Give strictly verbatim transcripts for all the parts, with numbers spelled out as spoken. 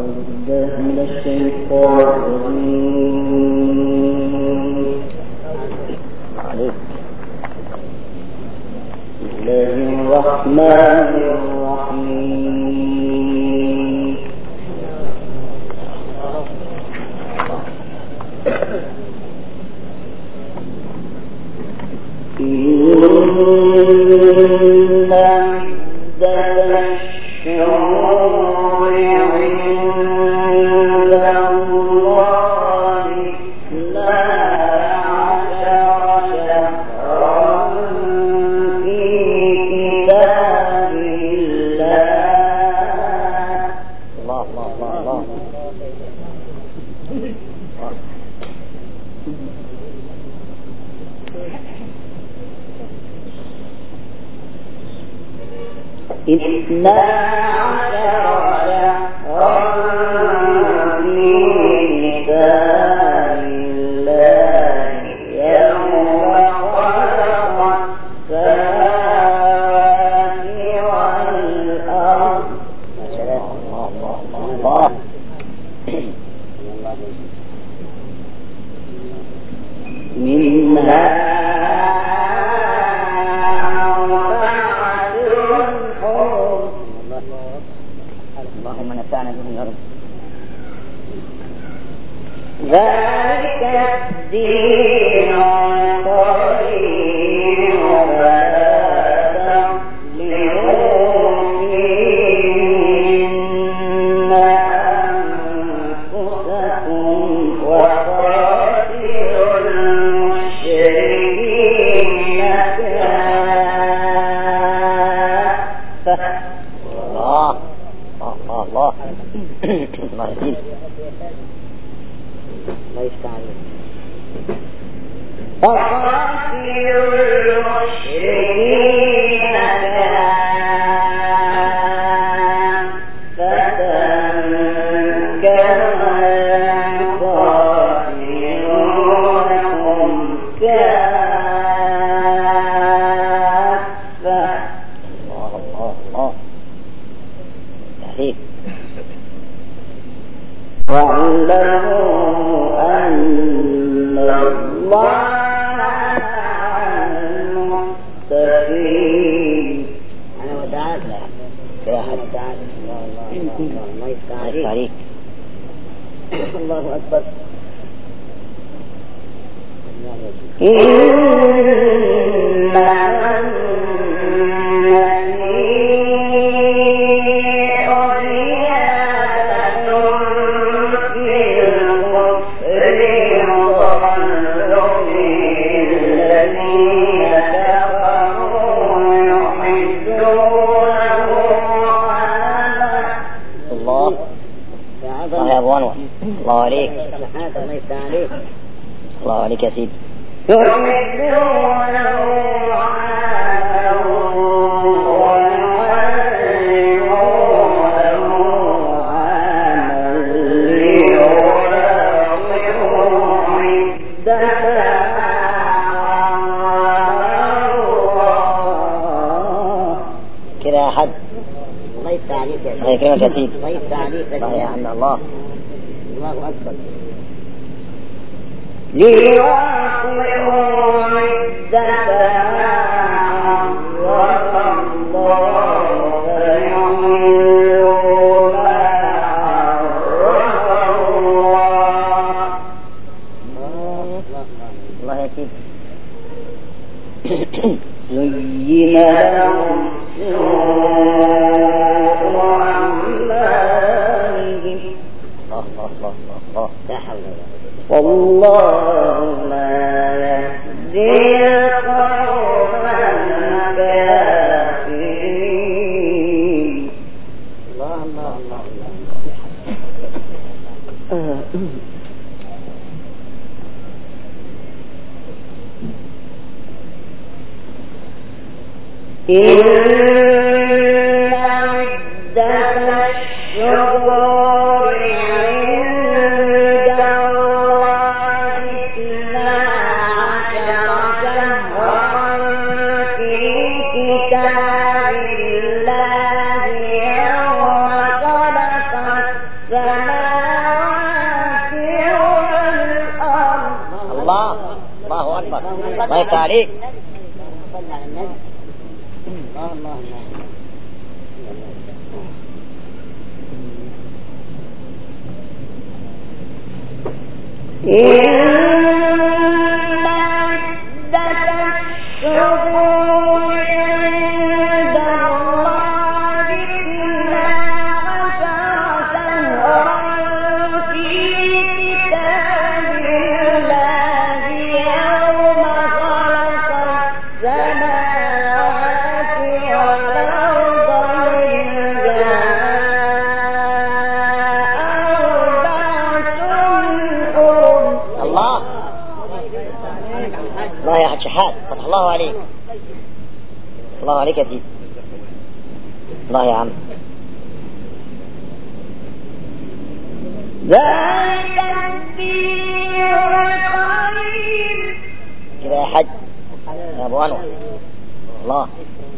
كتاب الله يوم خلق السماوات الله يفتح عليك. صلى على النبي. الله الله الله عليك. الله عليك يا سيدي. الله يا عم. ذلك الدين القيم. كده يا حج يا ابو انور. الله.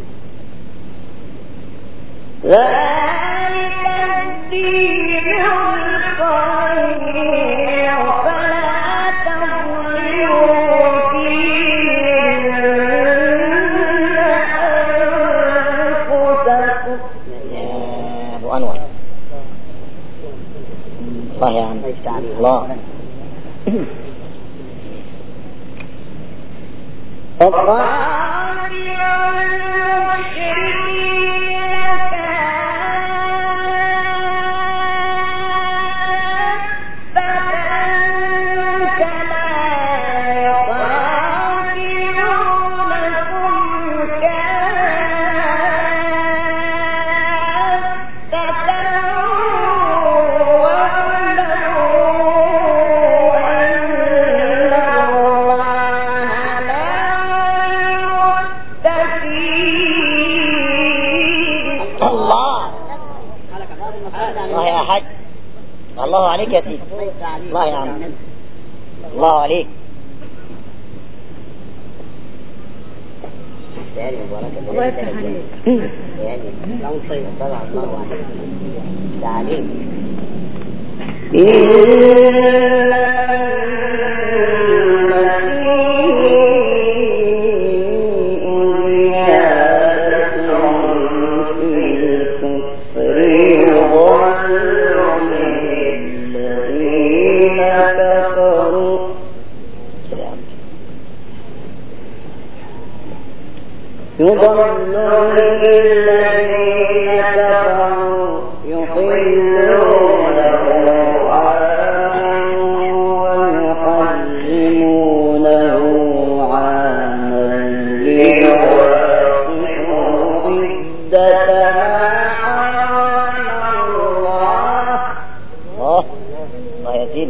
ذلك الدين القيم فلا تظلموا الله يا عم. الله. الله عليك يا سيدي. الله يا عم. الله عليك. الله يفتح عليك. يعني لو صيد طلع الله عليك. تعليم. يضلون الذين كفروا يحلونه عاما ويحرمونه عاما ليواطئوا عدة ما حرم الله. الله الله يا سيدي.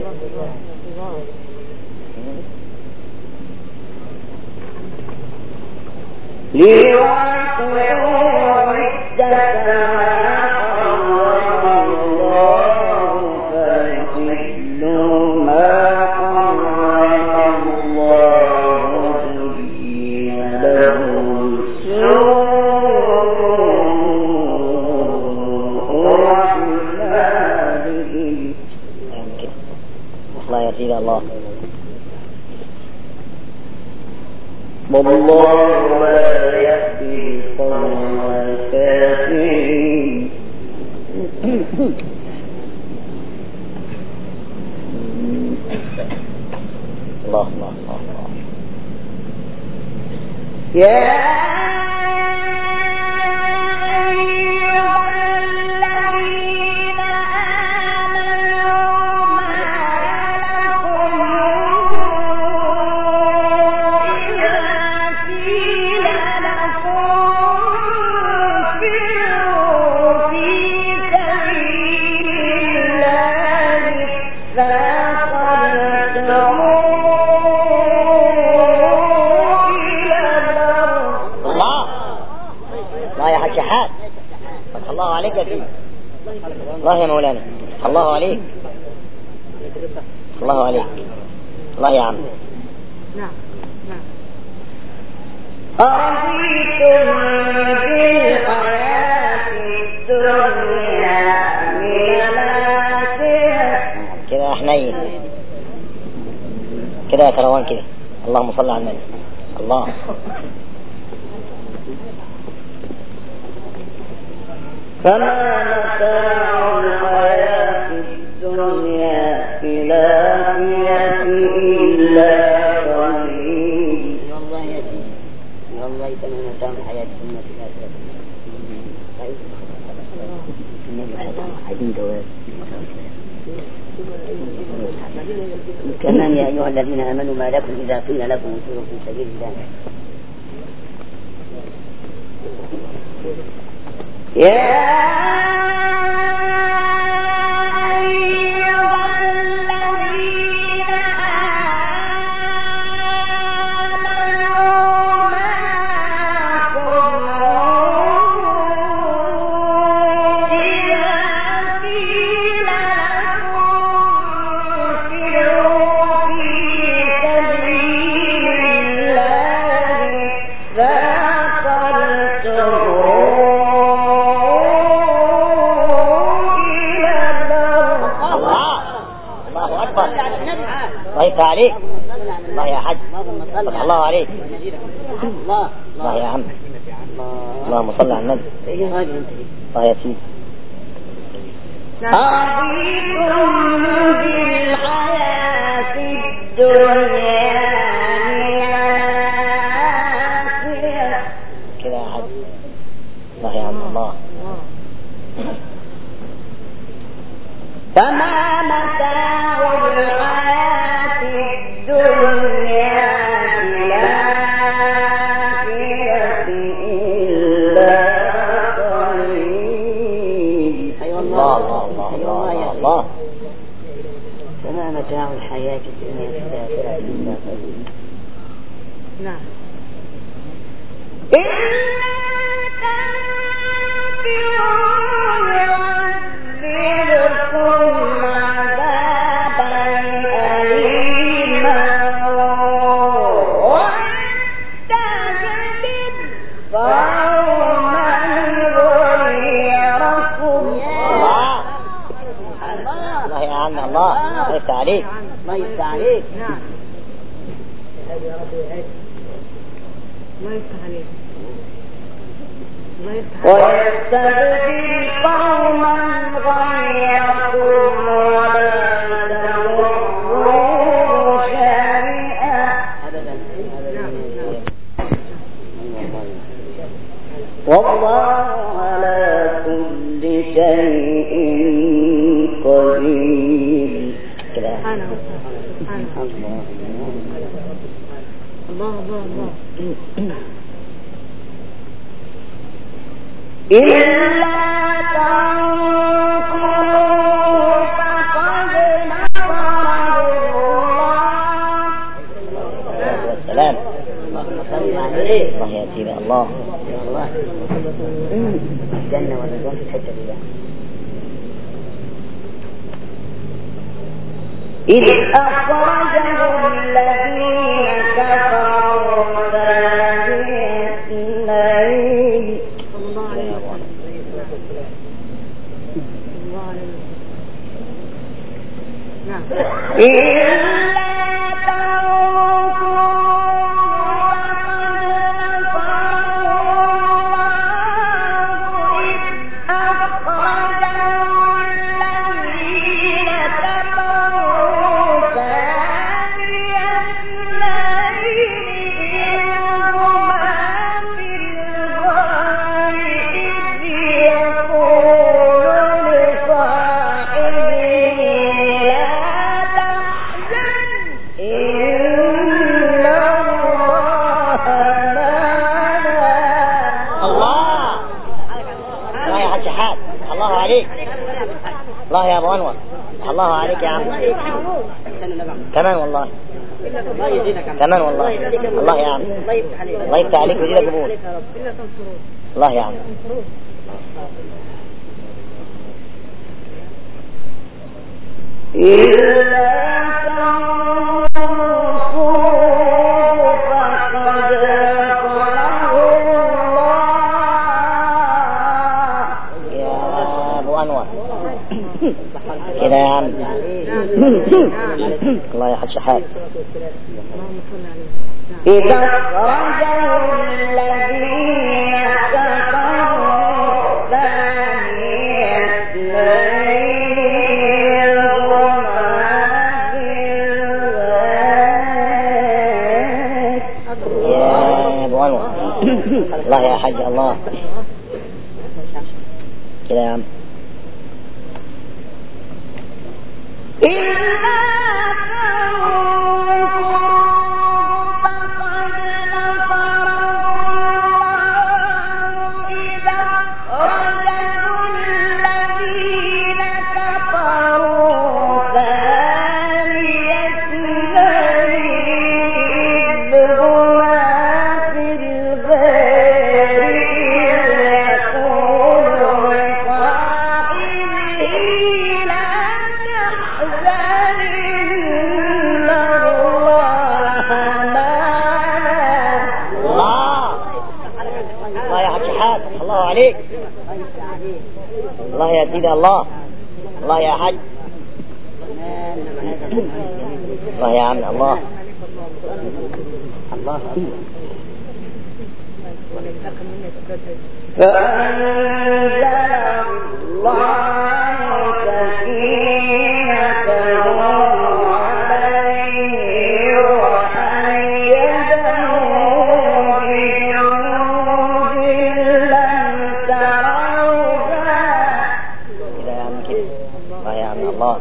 ليواطئوا عدة ما حرم الله فيحلوا ما حرم الله زين لهم سوء أعمالهم. الله يا سيدي. الله. والله لا يهدي القوم الكافرين. الله الله الله. يا الله عليك يا سيدي. الله يا مولانا. الله عليك. الله عليك. الله يا عم. نعم نعم. أرضيتم بالحياة الدنيا من الآخرة. كده يا حنين. كده يا كروان كده. اللهم صل على النبي. الله. فما متاع الحياة الدنيا في الآخرة إلا قليل. والله يا سيدي والله كما متاع الحياة الدنيا في الآخرة. كمان يا أيها الذين آمنوا ما لكم إذا قيل لكم انفروا في سبيل الله يا عليك الله يا حج الله عليك الله الله يا عم اللهم صل على النبي الله يا سيدي. أرضيكم بالحياة الدنيا كده يا حج الله يا عم الله. فما متاع الحياة الدنيا في الآخرة إلا قليل. أي الله الله الله الله الله. فما متاع الحياة الدنيا في الآخرة إلا قليل. نعم. الله يفتح عليك الله يفتح عليك. نعم. الله يفتح عليك. الله يفتح عليك. ويستبدل قوما غيركم ولا تضروه شيئا أبدا والله على كل شيء قدير. سبحانه سبحانه الله الله الله إلا تنصروا فقد نصره الله. والسلام اللهم صل عليه. الله يا سيدي الله الله الجنة والرضوان في الحتة دي. إذ أخرجه الذين كفروا ثاني اثنين. الله عليه الله عليه. نعم. الله يا ابو انور الله عليك يا عم كمان والله كمان والله الله يا عم الله يفتح عليك ويجيلك قبول الله يا عم أبو أنور كده يا عم. الله يا حج شحات. إذا خرجوا الذين كفروا ثاني اثنين وما في الغيب. يا أبو أنور الله يا حج الله كده يا عم. الله يا سيدي الله الله يا حج الله يا عم الله الله. فأنزل الله سكينته عليه وأيده بجنود لم تروها. الله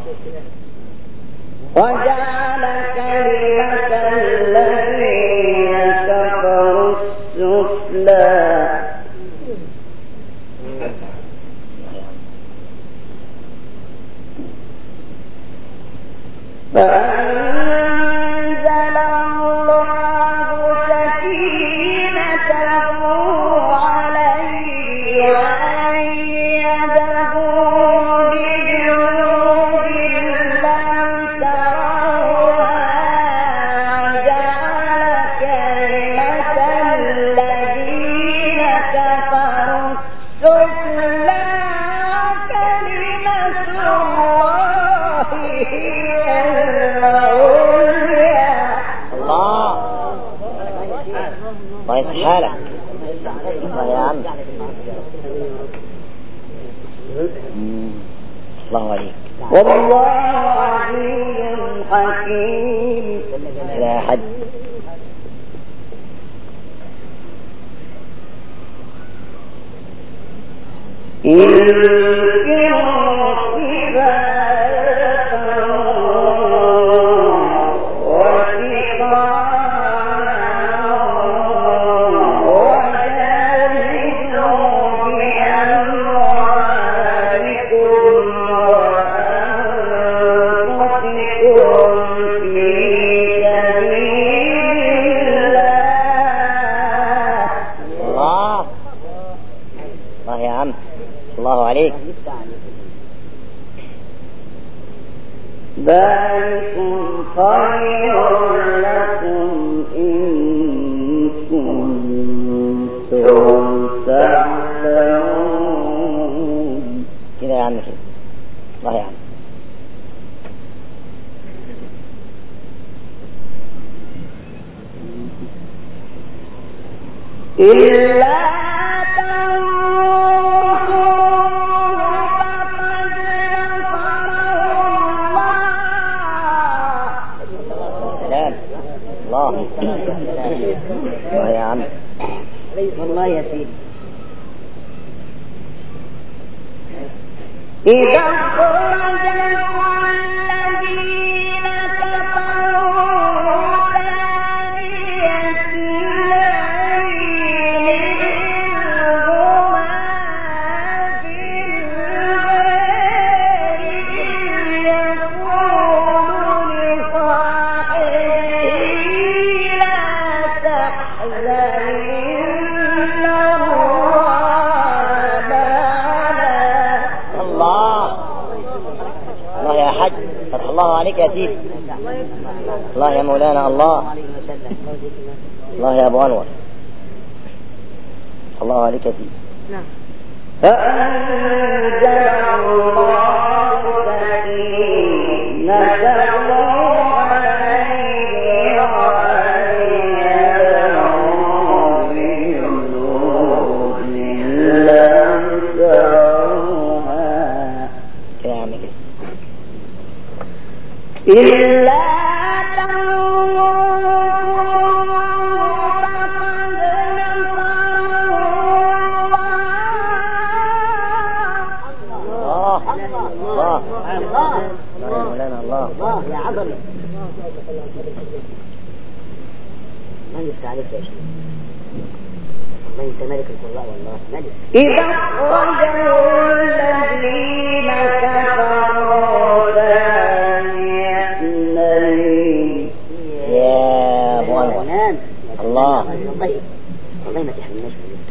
وجعل كلمة الذين كفروا السفلى. فأنزل الله سكينته عليه وأيده بجنود لم تروها. جعل كلمة الذين كفروا السفلى كلمة الله هي العليا. الله الله يصلح حالك الله يا عم الله عليك. والله عليم حكيم. لا حد الله عليك. ذلكم خير لكم إن كنتم تعلمون. كده يا عم كده الله يا عم. إلا الله يا عم والله يا سيدي. إذا خرج الذين كفروا ثاني اثنين هما في الغار يقول لصاحبه لا تحزن إن الله الله يا حج فتح الله عليك يا سيدي. الله يا مولانا الله الله يا أبو أنور الله عليك يا سيدي. فأنزل إلا الله يا عظمة ما يفتح عليك يا شيخ والله انت ملك القراء والله ملك. إذا أخرجه الذين كفروا ثاني اثنين يا مولانا الله والله والله ما تحملناش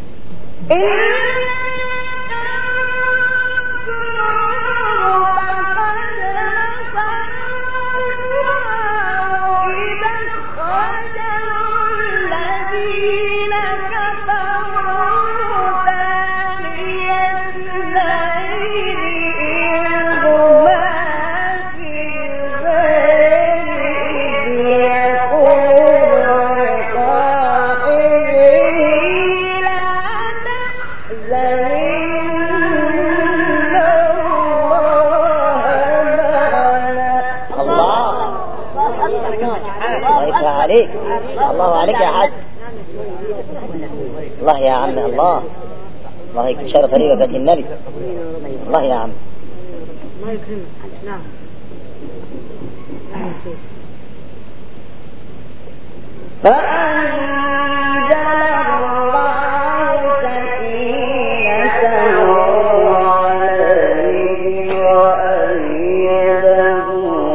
عليك الله عليك يا حاج الله يا عم الله الله يكشر طريقة النبي الله يا عم الله يكرمك. نعم فأنزل الله سكينته عليه وأيده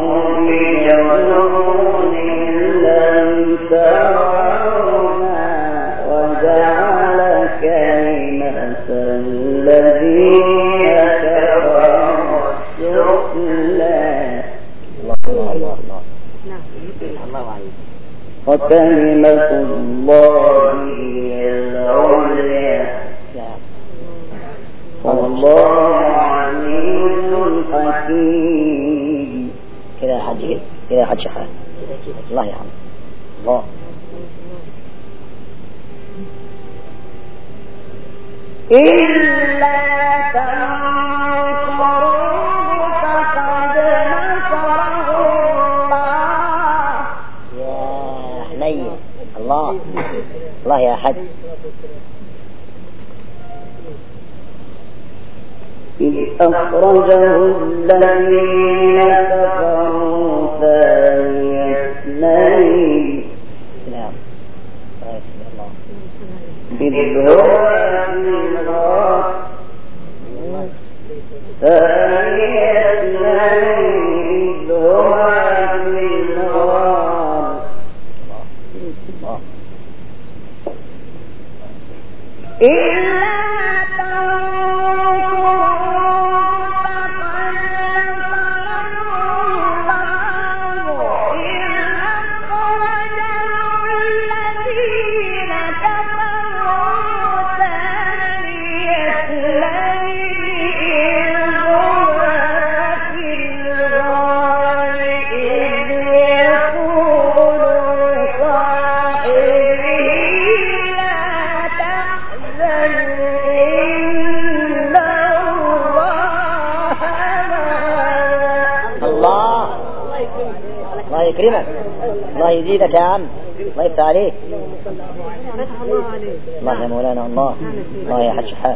بجنود لم تروها وجعل كلمة الذين كفروا السفلى. الله الله الله نعم الله عليك. وكلمة الله هي العليا والله عزيز حكيم. كده يا حاج كده كده يا حاج شحات الله يا عم الله. إلا تنصروه فقد نصره الله. يا حنين الله الله يا حاج. إذ أخرجه الذين كفروا ثاني اثنين نعم إذ هو في الغار ثاني اثنين إذ هو في الغار إلا يكرمك الله يزيدك يا عم الله يفتح عليك فتح الله عليك. الله يا مولانا الله الله يا حاج شحات.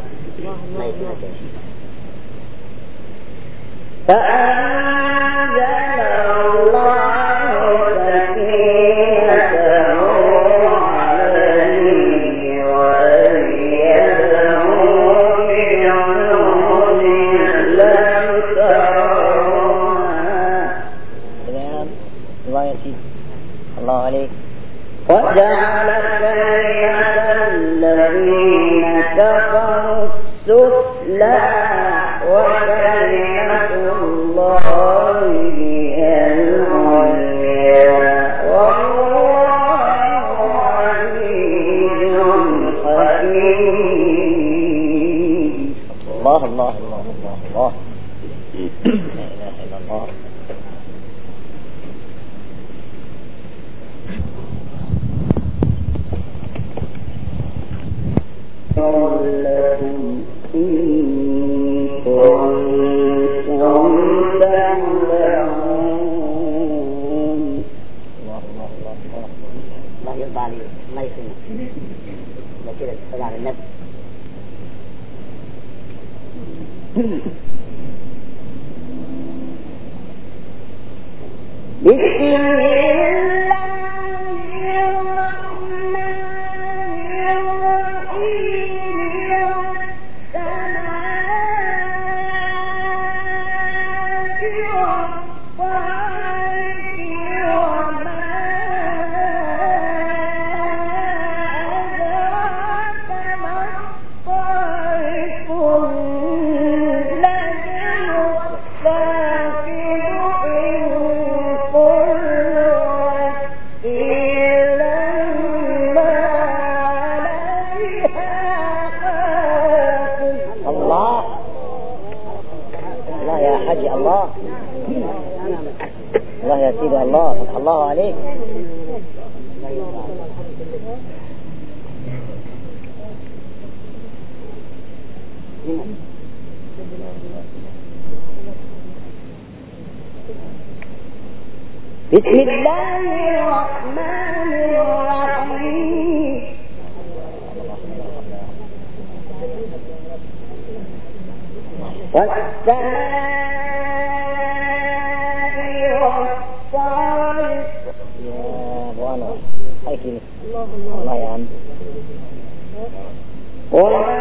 فأنزل الله سكينته عليه وأيده بجنود لم تروها الله يسير الله عليك. وجعل كلمة الذين كفروا السفلى وكلمة الله هي العليا والله عزيز حكيم. الله الله الله الله الله لا إله إلا الله. لكم إن كنتم تعلمون حجي الله الله يا سيدي الله فتح الله عليك. بسم الله الرحمن الرحيم والسماء والطارق. يا أبو أنور هاي كلمة الله يا عم. وما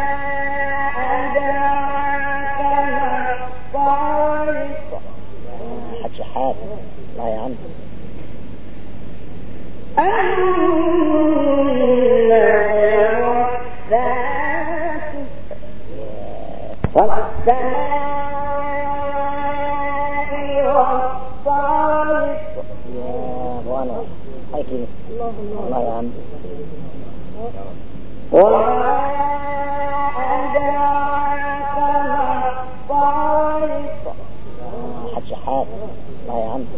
أدراك ما الطارق. حج حاد الله يا عم. والسماء والطارق. يا أبو أنور هاي كلمة الله يا عم. وما أدراك ما الطارق. حج حاد الله يا عم.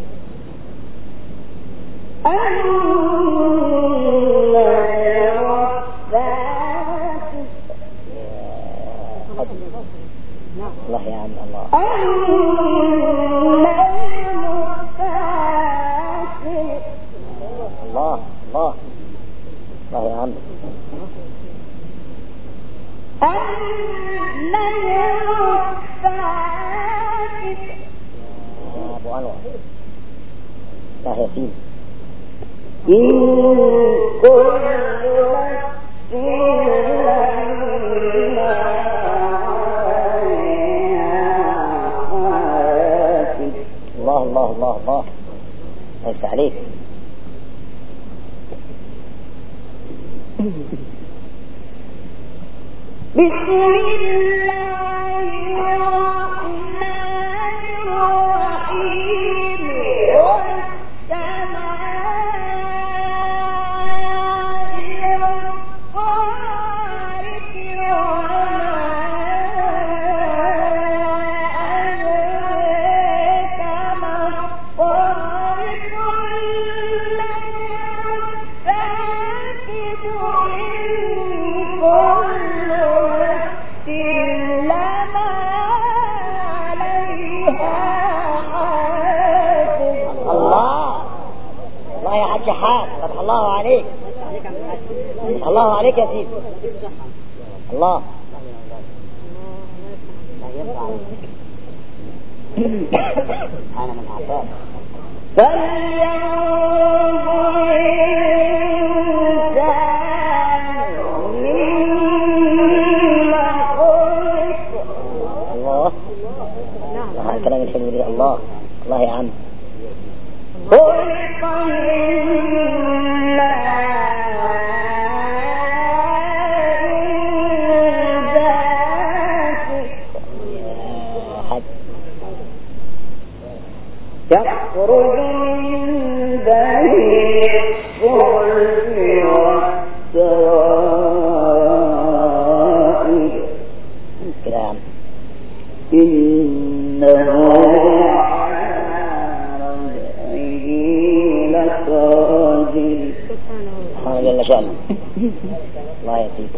الله يا عم الله. الله الله الله يا عم. يا أبو أنور الله يا سيدي. إن كل الله الله الله الله ليس عليك. بسم الله الرحمن الرحيم والسماء والطارق وما أدراك ما الطارق. حال فتح الله عليك. فتح الله عليك يا سيدي الله. أنا من أعطاك فلينظر الإنسان مما خلق. الله هذا الكلام الحلو لي الله الله يا عم. خلق من يخرج من بين الصلب والترائب. كلام إنه على رجعه لقادر. سبحانه جل شأنه الله يا سيدي.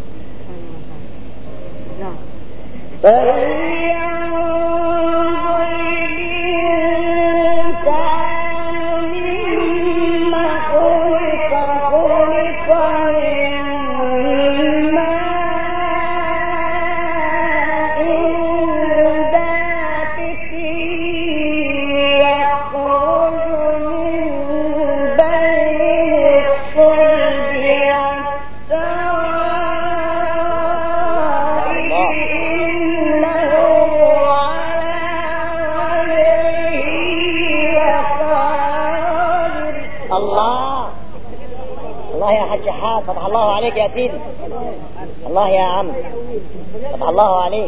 فتح الله عليك يا سيدي الله يا عم. فتح الله عليك.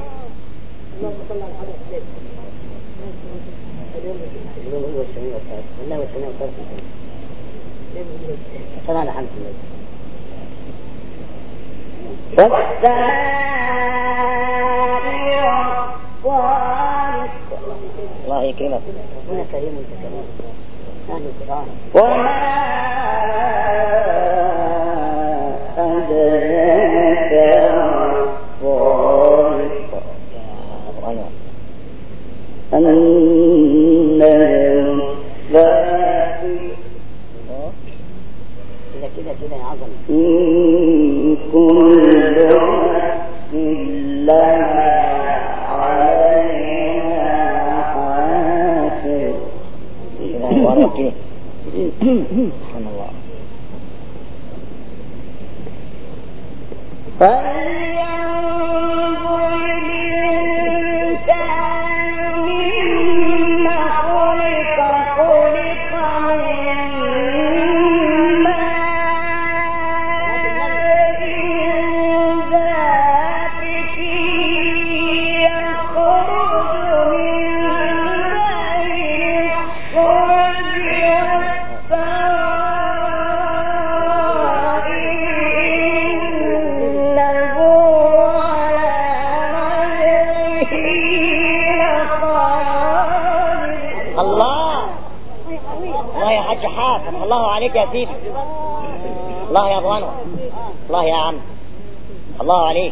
والسماء والطارق. يكرمك. أنا كريم وأنت كريم. أهل القرآن. وما أدراك النجم كده كده كده يا عظمة. إن كل نفس لها عليها حافظ. سبحان الله. فلينظر الإنسان مما خلق خلق من ماء دافق يخرج من بين الصلب الله عليك يا سيدي. الله يا ابوانو. الله يا عم. الله عليك.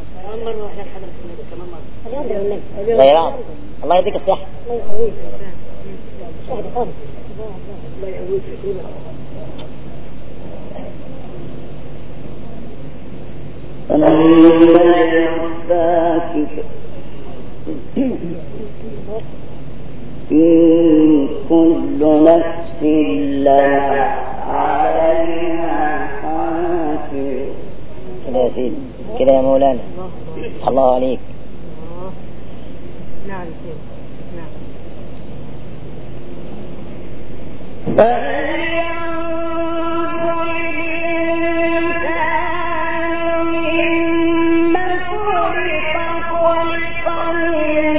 الله يرام. الله يديك الصحة. إن كل نفس لها عليها حافظ. كده يا سيدي، كده يا مولانا. الله عليك. نعم نعم. فلينظر الإنسان مما خلق خلق من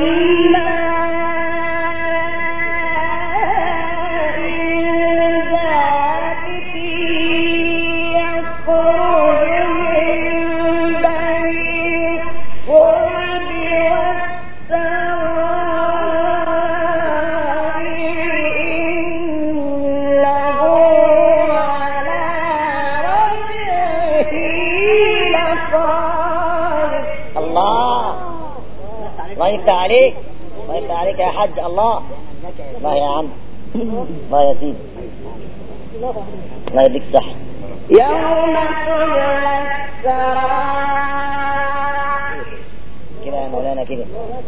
الله يفتح عليك. الله يفتح عليك يا حج. الله. الله يا عم. الله يا سيدي. الله يديك الصحة. يوم تبلى السرائر. كده يا مولانا كده.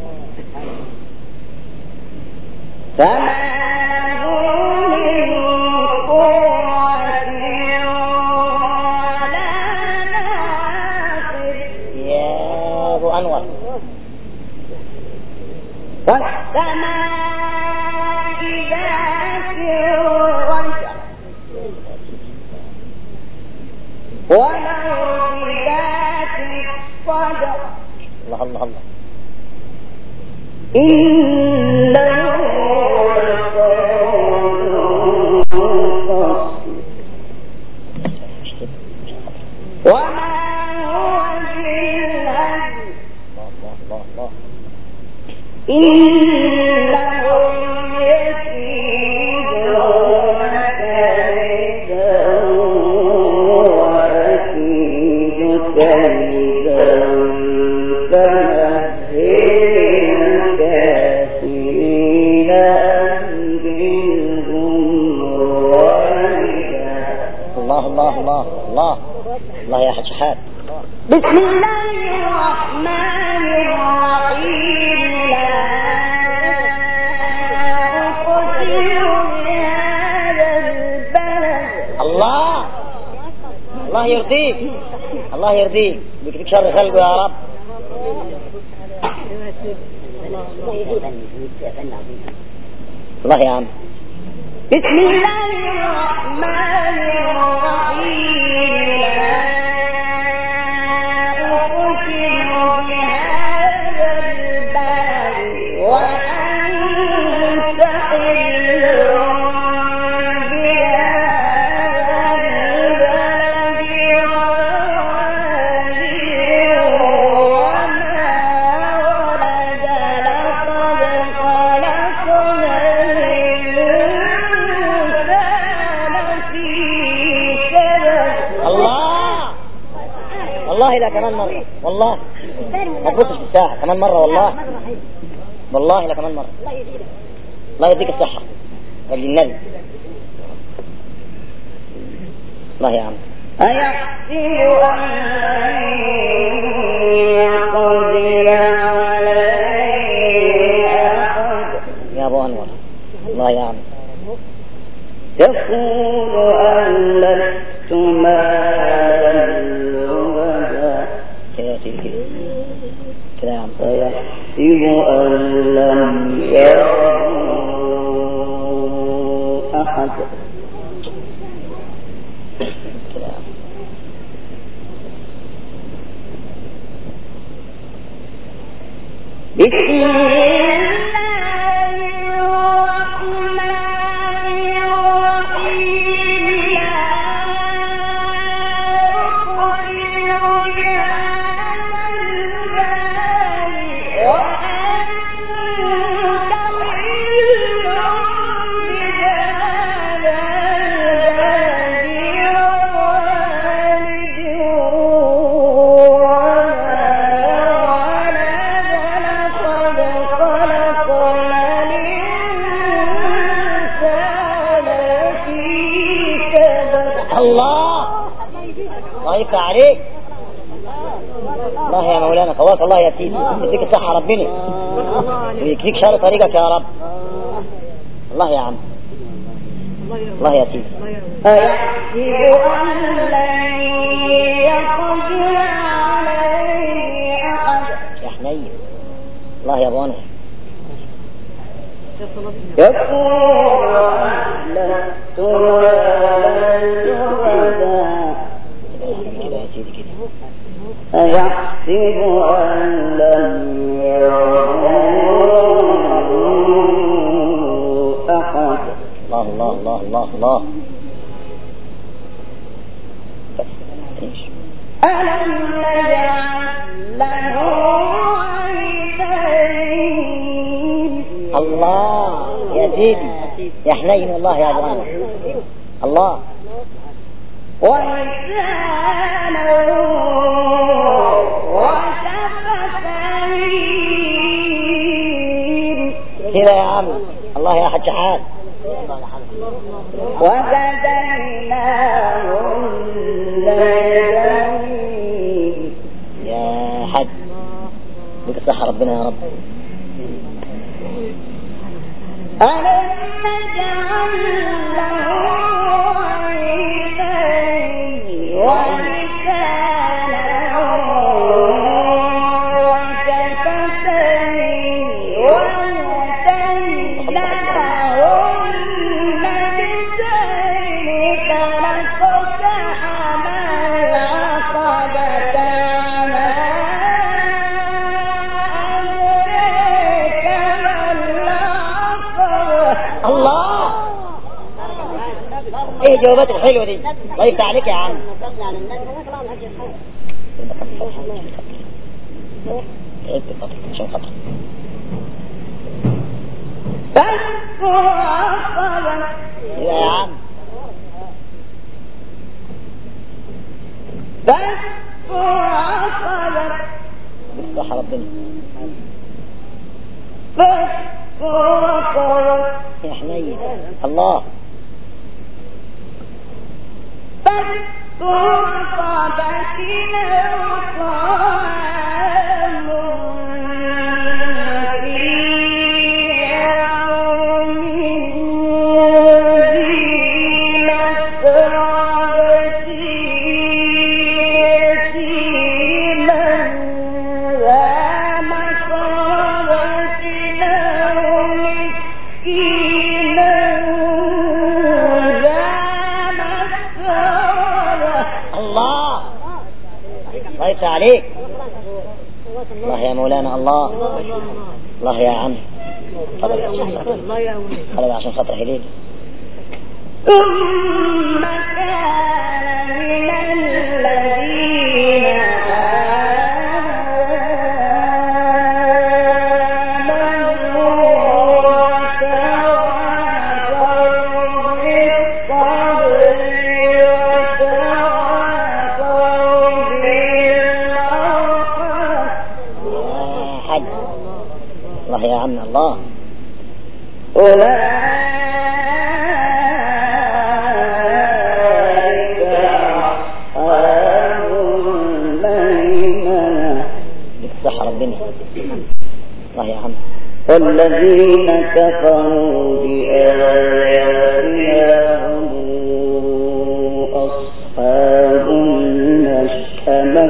فما له من قوة ولا ناصر. يا أبو أنور. والسماء ذات الرجع والأرض ذات الصدع. الله الله الله. إنه وما هو بالهزل. إنهم يكيدون كيدا وأكيد كيدا فمهل الكافرين أمهلهم رويدا. الله الله الله الله الله يا حج حاد. بسم الله الرحمن الرحيم. لا أقسم بهذا البلد. الله الله يرضيك. الله يرضيك. بيكتب شر خلقه يا رب. الله يا عم. بسم الله الرحمن الرحيم. لا أقسم بهذا البلد وأنت حل بهذا البلد وما ولد لقد خلقنا والله لا كمان مرة والله ما تبصش في الساعة كمان مرة والله والله لا كمان مرة الله يديك الصحة رجل النبي الله يا عم أيحسب أن يقدر عليه أحد يا أبو أنور الله يا عم يقول أن لست مالا لبدا كده يا سيدي كده كده يا عم أيحسب أن لم يره أحد كده يا عم بسم الله الرحمن الرحيم لا أقدر على وأنت الله الله يفتح عليك الله يا مولانا قواك الله يا سيدي يديك الصحة ربنا ويكفيك شر طريقك يا رب الله يا عم الله يا سيدي أيحسب أن لن يقدر عليه أحد يا حنين الله يا ابو انس يقول أهلكت مالا لبدا كده يا سيدي كده أيحسب أن لم يره أحد الله الله الله الله الله بس ايش ألم نجعل له عينين الله يا سيدي يا حنين والله يا ابو انس الله ولسانا وشفتين كده يا عم الله يا حج حال وهديناه النجدين يا حج بك الصحة ربنا يا رب ألم نجعل له عينين ولسانا وشفتين وهديناه النجدين فلاقتحم العقبة ما أدرك ما العقبة الله ايه الجوابات الحلوة دي الله يفتح عليك يا عم ايه بالضبط عشان خاطر فك رقبة يا عم فك رقبة بالصحة ربنا فك رقبة يا حنين الله فك رقبة أو طعام في يوم ذي مسربة يتيما ذا مسربة أو مسكينا ذا مسربة الله الله يفتح عليك الله يا مولانا الله الله يا عم تفضل تفضل عشان خاطر هليل ثم كان من الذين آمنوا وتواصوا بالصبر وتواصوا بالحق يا عم الله. أولئك أصحاب الميمنة. بالصحة ربنا. الله يا عم. والذين كفروا بآياتنا هم أصحاب المشأمة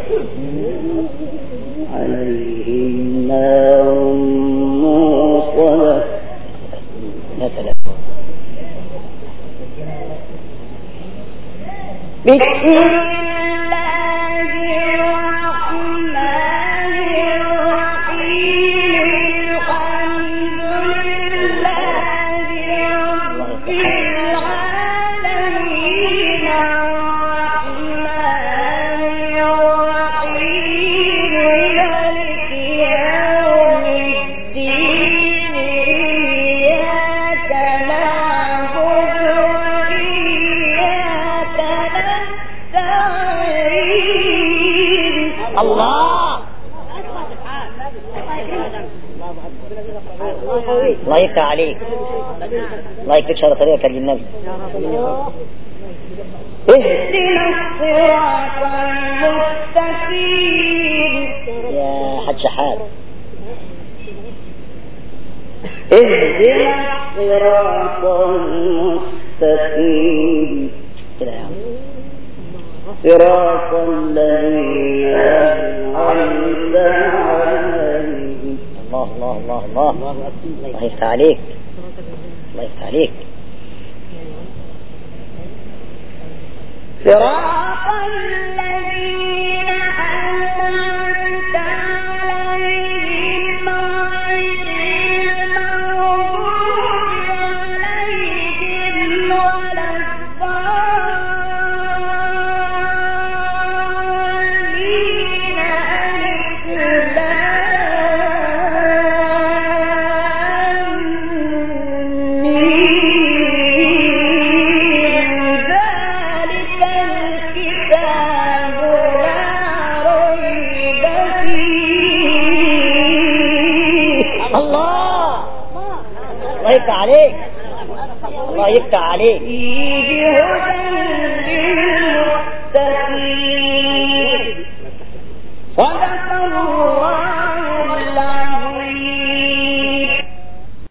عليهم نار موصدة. يا سلام. بسم الله الرحمن الرحيم. الحمد لله رب العالمين الرحمن الرحيم مالك يوم الدين إياك نعبد وإياك نستعين. الله الله يفتح عليك. الله يكتب شر طريقك للنبي. اهدنا الصراط المستقيم. يا حج شحات. اهدنا الصراط المستقيم كده يا عم. صراط الذين أنعمت عليهم. الله الله الله الله. الله يفتح عليك. الله يفتح عليك. صراط الذين أنعمت عليهم غير المغضوب عليهم ولا الضالين. ذلك الكتاب لا ريب فيه. الله الله يفتح عليك. الله يفتح عليك. فيه هدى للمتقين.